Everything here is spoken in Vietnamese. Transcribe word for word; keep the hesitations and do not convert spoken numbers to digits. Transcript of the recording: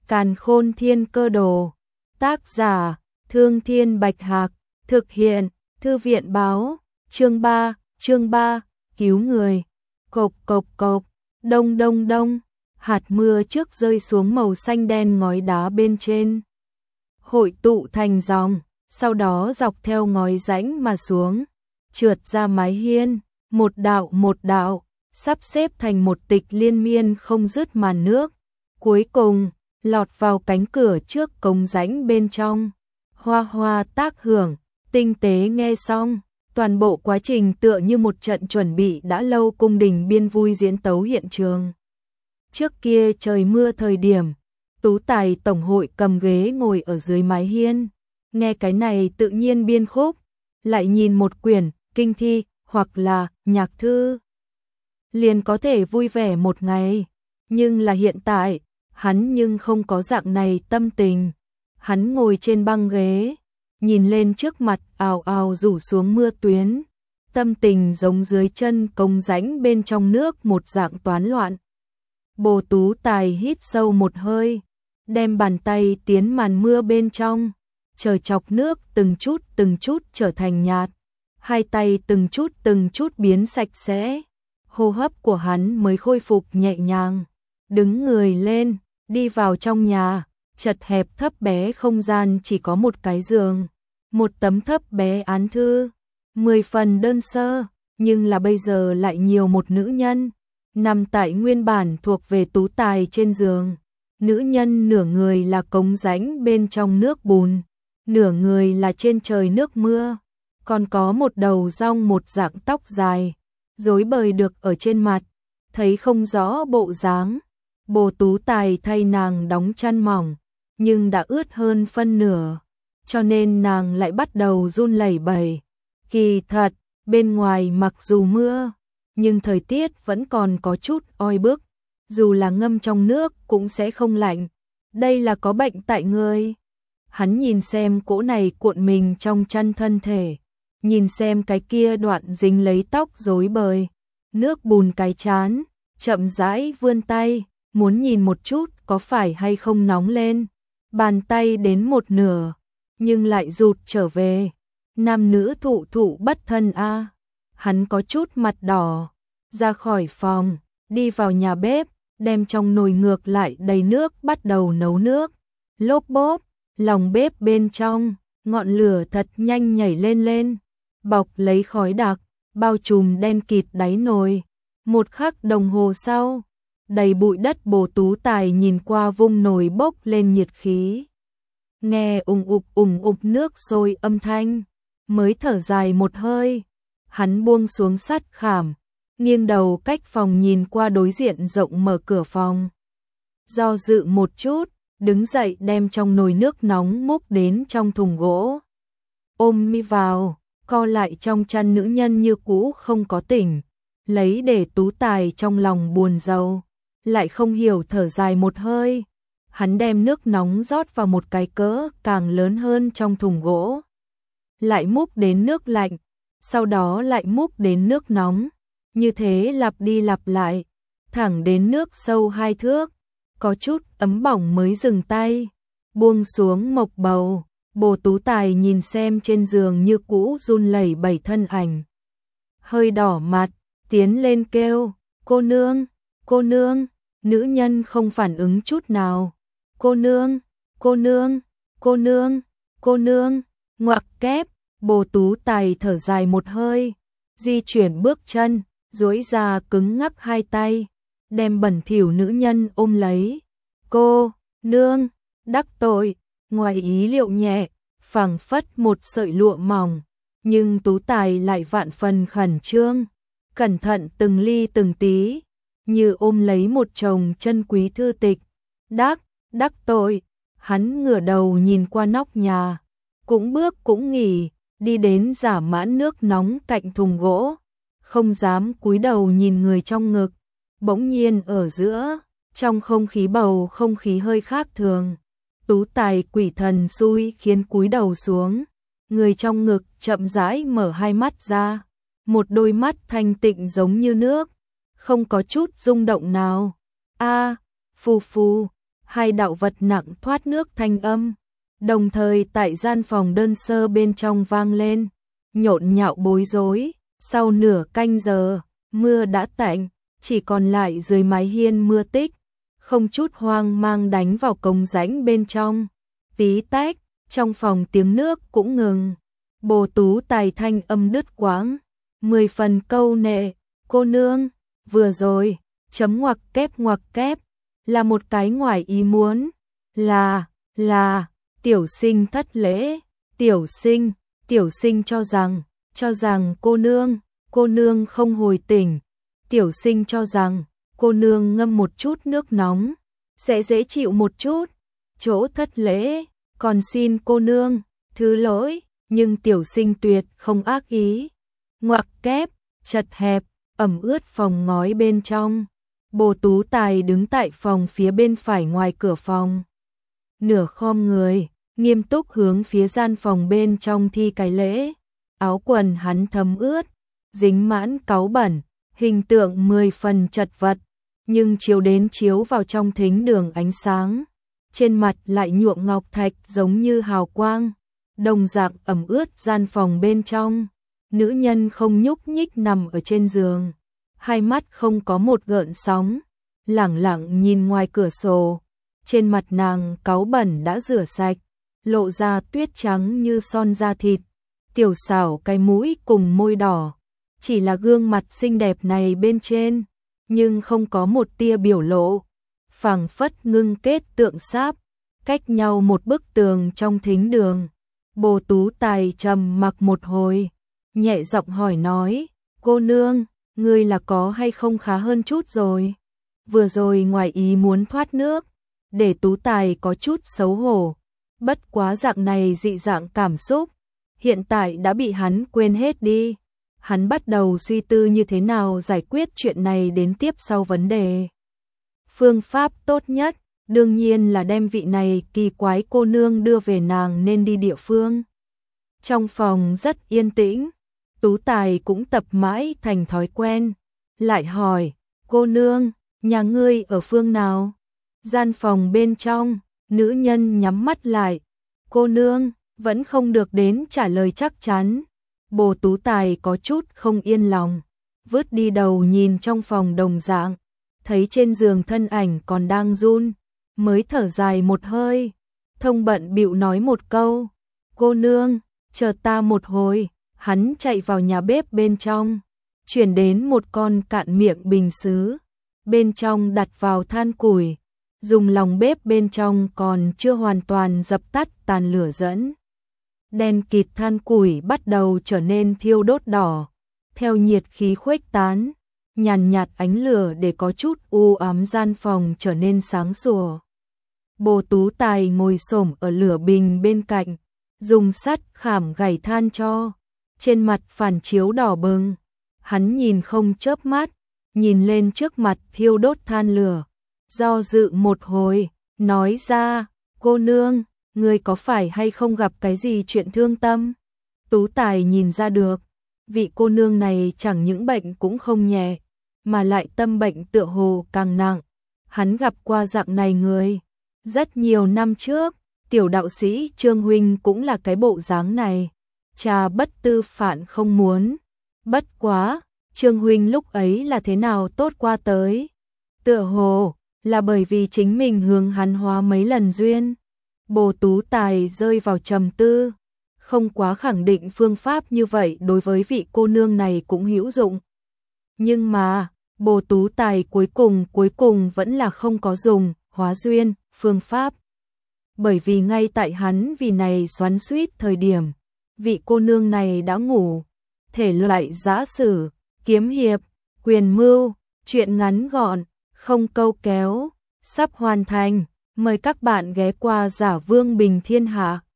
Càn Khôn Thiên Cơ Đồ. Tác giả: Thương Thiên Bạch Hạc. Thực hiện: Thư viện báo. Chương ba, chương ba, cứu người. Cộc cộc cộc, đông đông đông, hạt mưa trước rơi xuống màu xanh đen ngói đá bên trên. Hội tụ thành dòng, sau đó dọc theo ngói rãnh mà xuống, trượt ra mái hiên, một đạo một đạo, sắp xếp thành một tịch liên miên không dứt màn nước. Cuối cùng, lọt vào cánh cửa trước cống rãnh bên trong. Hoa hoa tác hưởng, tinh tế nghe xong, toàn bộ quá trình tựa như một trận chuẩn bị đã lâu cung đình biên vui diễn tấu hiện trường. Trước kia trời mưa thời điểm, tú tài tổng hội cầm ghế ngồi ở dưới mái hiên, nghe cái này tự nhiên biên khúc, lại nhìn một quyển kinh thi hoặc là nhạc thư, liền có thể vui vẻ một ngày. Nhưng là hiện tại, hắn nhưng không có dạng này tâm tình. Hắn ngồi trên băng ghế, nhìn lên trước mặt ào ào rủ xuống mưa tuyến, tâm tình giống dưới chân cống rãnh bên trong nước một dạng toán loạn. Bồ Tú Tài hít sâu một hơi, đem bàn tay tiến màn mưa bên trong, chờ chọc nước từng chút từng chút trở thành nhạt, hai tay từng chút từng chút biến sạch sẽ, hô hấp của hắn mới khôi phục nhẹ nhàng, đứng người lên, đi vào trong nhà. Chật hẹp thấp bé không gian chỉ có một cái giường, một tấm thấp bé án thư, mười phần đơn sơ, nhưng là bây giờ lại nhiều một nữ nhân, nằm tại nguyên bản thuộc về tú tài trên giường. Nữ nhân nửa người là cống rãnh bên trong nước bùn, nửa người là trên trời nước mưa, còn có một đầu rong một dạng tóc dài, rối bời được ở trên mặt, thấy không rõ bộ dáng. Bồ Tú Tài thay nàng đóng chăn mỏng, nhưng đã ướt hơn phân nửa, cho nên nàng lại bắt đầu run lẩy bẩy. Kỳ thật, bên ngoài mặc dù mưa, nhưng thời tiết vẫn còn có chút oi bức, dù là ngâm trong nước cũng sẽ không lạnh. Đây là có bệnh tại người. Hắn nhìn xem cỗ này cuộn mình trong chăn thân thể, nhìn xem cái kia đoạn dính lấy tóc rối bời, nước bùn cái chán, chậm rãi vươn tay, muốn nhìn một chút có phải hay không nóng lên. Bàn tay đến một nửa, nhưng lại rụt trở về. Nam nữ thụ thụ bất thân a. À. Hắn có chút mặt đỏ, ra khỏi phòng, đi vào nhà bếp, đem trong nồi ngược lại đầy nước bắt đầu nấu nước. Lốp bốp, lòng bếp bên trong, ngọn lửa thật nhanh nhảy lên lên, bọc lấy khói đặc, bao trùm đen kịt đáy nồi. Một khắc đồng hồ sau, đầy bụi đất Bồ Tú Tài nhìn qua vung nồi bốc lên nhiệt khí. Nghe ùng ục ùng ục nước sôi âm thanh, mới thở dài một hơi. Hắn buông xuống sắt khảm, nghiêng đầu cách phòng nhìn qua đối diện rộng mở cửa phòng. Do dự một chút, đứng dậy đem trong nồi nước nóng múc đến trong thùng gỗ. Ôm mi vào, co lại trong chăn nữ nhân như cũ không có tỉnh, lấy để Tú Tài trong lòng buồn rầu. Lại không hiểu thở dài một hơi, hắn đem nước nóng rót vào một cái cỡ càng lớn hơn trong thùng gỗ, lại múc đến nước lạnh, sau đó lại múc đến nước nóng, như thế lặp đi lặp lại, thẳng đến nước sâu hai thước, có chút ấm bỏng mới dừng tay, buông xuống mộc bầu. Bồ Tú Tài nhìn xem trên giường như cũ run lẩy bẩy thân ảnh, hơi đỏ mặt, tiến lên kêu, cô nương, cô nương. Nữ nhân không phản ứng chút nào. Cô nương, cô nương, cô nương, cô nương, ngoặc kép. Bồ Tú Tài thở dài một hơi, di chuyển bước chân, duỗi ra cứng ngắc hai tay, đem bẩn thỉu nữ nhân ôm lấy. Cô, nương, đắc tội, ngoài ý liệu nhẹ, phảng phất một sợi lụa mỏng, nhưng Tú Tài lại vạn phần khẩn trương, cẩn thận từng ly từng tí, như ôm lấy một chồng chân quý thư tịch. Đắc, đắc tội. Hắn ngửa đầu nhìn qua nóc nhà, cũng bước cũng nghỉ, đi đến giả mãn nước nóng cạnh thùng gỗ, không dám cúi đầu nhìn người trong ngực. Bỗng nhiên ở giữa, trong không khí bầu không khí hơi khác thường. Tú Tài quỷ thần xui khiến cúi đầu xuống, người trong ngực chậm rãi mở hai mắt ra, một đôi mắt thanh tịnh giống như nước, không có chút rung động nào. A, phù phù, hai đạo vật nặng thoát nước thanh âm, đồng thời tại gian phòng đơn sơ bên trong vang lên, nhộn nhạo bối rối. Sau nửa canh giờ, mưa đã tạnh, chỉ còn lại dưới mái hiên mưa tích, không chút hoang mang đánh vào cống rãnh bên trong. Tí tách, trong phòng tiếng nước cũng ngừng. Bồ Tú Tài thanh âm đứt quãng, mười phần câu nệ, cô nương, vừa rồi, chấm ngoặc kép ngoặc kép, là một cái ngoài ý muốn, là, là, tiểu sinh thất lễ, tiểu sinh, tiểu sinh cho rằng, cho rằng cô nương, cô nương không hồi tỉnh, tiểu sinh cho rằng, cô nương ngâm một chút nước nóng, sẽ dễ chịu một chút, chỗ thất lễ, còn xin cô nương, thứ lỗi, nhưng tiểu sinh tuyệt không ác ý. Ngoặc kép, chật hẹp, ẩm ướt phòng ngói bên trong. Bồ Tú Tài đứng tại phòng phía bên phải ngoài cửa phòng. Nửa khom người, nghiêm túc hướng phía gian phòng bên trong thi cái lễ. Áo quần hắn thấm ướt, dính mãn cáu bẩn, hình tượng mười phần chật vật, nhưng chiếu đến chiếu vào trong thính đường ánh sáng. Trên mặt lại nhuộm ngọc thạch giống như hào quang, đồng dạng ẩm ướt gian phòng bên trong. Nữ nhân không nhúc nhích nằm ở trên giường, hai mắt không có một gợn sóng, lẳng lặng nhìn ngoài cửa sổ. Trên mặt nàng cáu bẩn đã rửa sạch, lộ ra tuyết trắng như son da thịt, tiểu xảo cái mũi cùng môi đỏ. Chỉ là gương mặt xinh đẹp này bên trên, nhưng không có một tia biểu lộ, phảng phất ngưng kết tượng sáp, cách nhau một bức tường trong thính đường. Bồ Tú Tài trầm mặc một hồi, nhẹ giọng hỏi nói, cô nương, ngươi là có hay không khá hơn chút rồi? Vừa rồi ngoài ý muốn thoát nước, để Tú Tài có chút xấu hổ, bất quá dạng này dị dạng cảm xúc, hiện tại đã bị hắn quên hết đi. Hắn bắt đầu suy tư như thế nào giải quyết chuyện này đến tiếp sau vấn đề. Phương pháp tốt nhất, đương nhiên là đem vị này kỳ quái cô nương đưa về nàng nên đi địa phương. Trong phòng rất yên tĩnh, Tú Tài cũng tập mãi thành thói quen, lại hỏi, cô nương, nhà ngươi ở phương nào? Gian phòng bên trong, nữ nhân nhắm mắt lại, cô nương, vẫn không được đến trả lời chắc chắn. Bồ Tú Tài có chút không yên lòng, vứt đi đầu nhìn trong phòng đồng dạng, thấy trên giường thân ảnh còn đang run, mới thở dài một hơi, thông bận bịu nói một câu, cô nương, chờ ta một hồi. Hắn chạy vào nhà bếp bên trong, chuyển đến một con cạn miệng bình sứ, bên trong đặt vào than củi, dùng lòng bếp bên trong còn chưa hoàn toàn dập tắt tàn lửa dẫn. Đen kịt than củi bắt đầu trở nên thiêu đốt đỏ, theo nhiệt khí khuếch tán, nhàn nhạt ánh lửa để có chút u ám gian phòng trở nên sáng sủa. Bồ Tú Tài ngồi xổm ở lửa bình bên cạnh, dùng sắt khảm gảy than cho, trên mặt phản chiếu đỏ bừng. Hắn nhìn không chớp mắt, nhìn lên trước mặt thiêu đốt than lửa, do dự một hồi, nói ra, cô nương, ngươi có phải hay không gặp cái gì chuyện thương tâm? Tú Tài nhìn ra được, vị cô nương này chẳng những bệnh cũng không nhẹ, mà lại tâm bệnh tựa hồ càng nặng. Hắn gặp qua dạng này người, rất nhiều năm trước, tiểu đạo sĩ Trương huynh cũng là cái bộ dáng này. Cha bất tư phản không muốn, bất quá, Trương huynh lúc ấy là thế nào tốt qua tới? Tựa hồ là bởi vì chính mình hướng hắn hóa mấy lần duyên. Bồ Tú Tài rơi vào trầm tư, không quá khẳng định phương pháp như vậy đối với vị cô nương này cũng hữu dụng. Nhưng mà, Bồ Tú Tài cuối cùng cuối cùng vẫn là không có dùng hóa duyên phương pháp. Bởi vì ngay tại hắn vì này xoắn xuýt thời điểm, vị cô nương này đã ngủ. Thể loại giã sử, kiếm hiệp, quyền mưu, chuyện ngắn gọn, không câu kéo, sắp hoàn thành. Mời các bạn ghé qua Giả Vương Bình Thiên Hạ.